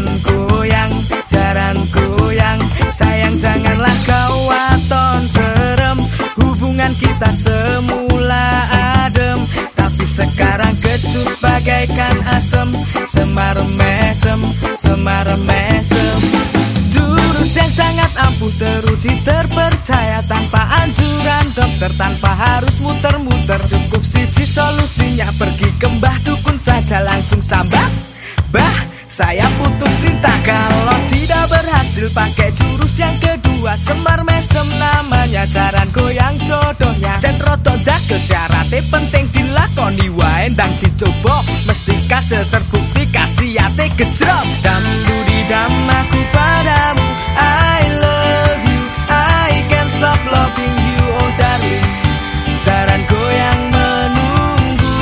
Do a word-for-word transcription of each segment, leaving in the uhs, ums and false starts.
Jaran goyang, jaran goyang, sayang janganlah kau waton serem. Hubungan kita semula adem, tapi sekarang kecut bagaikan asem. Semar mesem, semar mesem. Jurus yang sangat ampuh, teruji, terpercaya, tanpa anjuran dokter, tanpa harus muter-muter. Cukup siji solusinya, pergi ke mbah dukun saja, langsung sambat. Bah, saya putus cinta. Kalau tidak berhasil pakai jurus yang kedua, semar mesem namanya, jaran goyang jodohnya. Jen rodo dagel syaratnya penting dilakoni wae, ndang dicoba mesti kasil terbukti kasihate gejrot. Dam dudi dam aku padamu, I love you, I can't stop loving you, oh darling. Jaran goyang menunggu.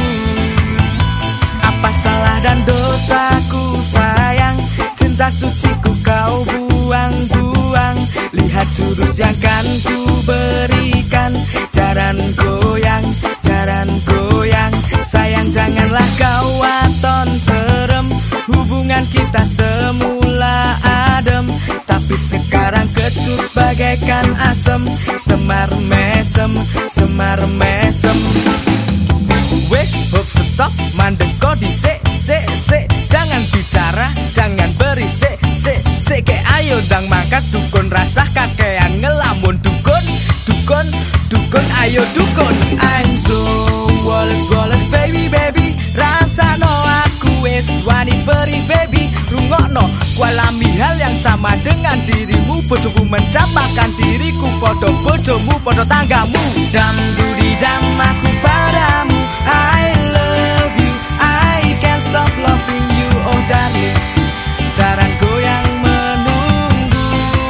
Apa salah dan dosaku sayang, cinta suciku kau buang-buang. Lihat jurus yang kan ku berikan, jaran goyang, jaran goyang, sayang janganlah kau waton serem. Hubungan kita semula adem, tapi sekarang kecut bagaikan asem. Semar mesem, semar mesem. Wes hop stop, mandek kodi se, se, se. Jangan bicara, jangan berisik, se, se. Ke ayo dang mangkat dukun, rasa kakean ngelamun dukun, dukun, dukun, ayo dukun. I'm so Wallace, Wallace, baby, baby. Rasa no aku wes wani beri baby. Rungokno, kualami hal yang sama dengan dirimu. Bojoku mencapakan diriku, podo bojomu, podo tanggamu. Dam dudi dam aku padamu, I love you, I can't stop loving you, oh darling. Jaran goyang menunggu.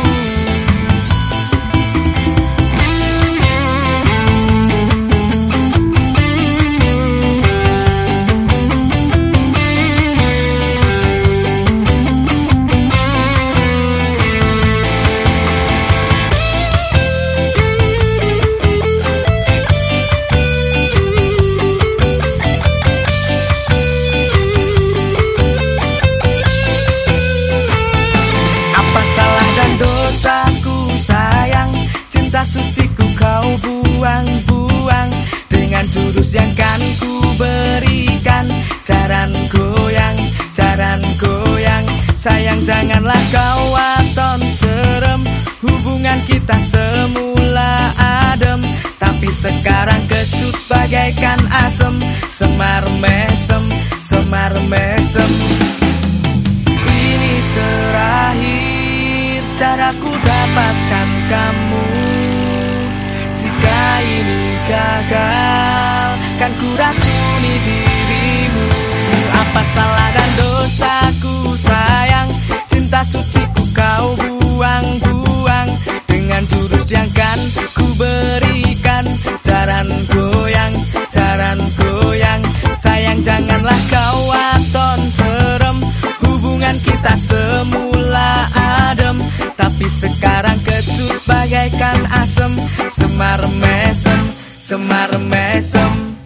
Dosaku sayang, cinta suciku kau buang-buang. Dengan jurus yang kan ku berikan, jaran goyang, jaran goyang, sayang janganlah kau waton serem. Hubungan kita semula adem, tapi sekarang kecut bagaikan asem. Semar mesem, semar mesem. Ini terakhir caraku dapatkan kamu. Jika ini gagal, kan ku racuni dirimu. Apa salah dan dosaku sayang, cinta suciku kau buang-buang. Dengan jurus yang kan ku berikan, jaran goyang, jaran goyang, sayang janganlah kau waton serem. Hubungan kita semula adem, tapi sekarang kecut bagaikan asem. Semar mesem, semar mesem.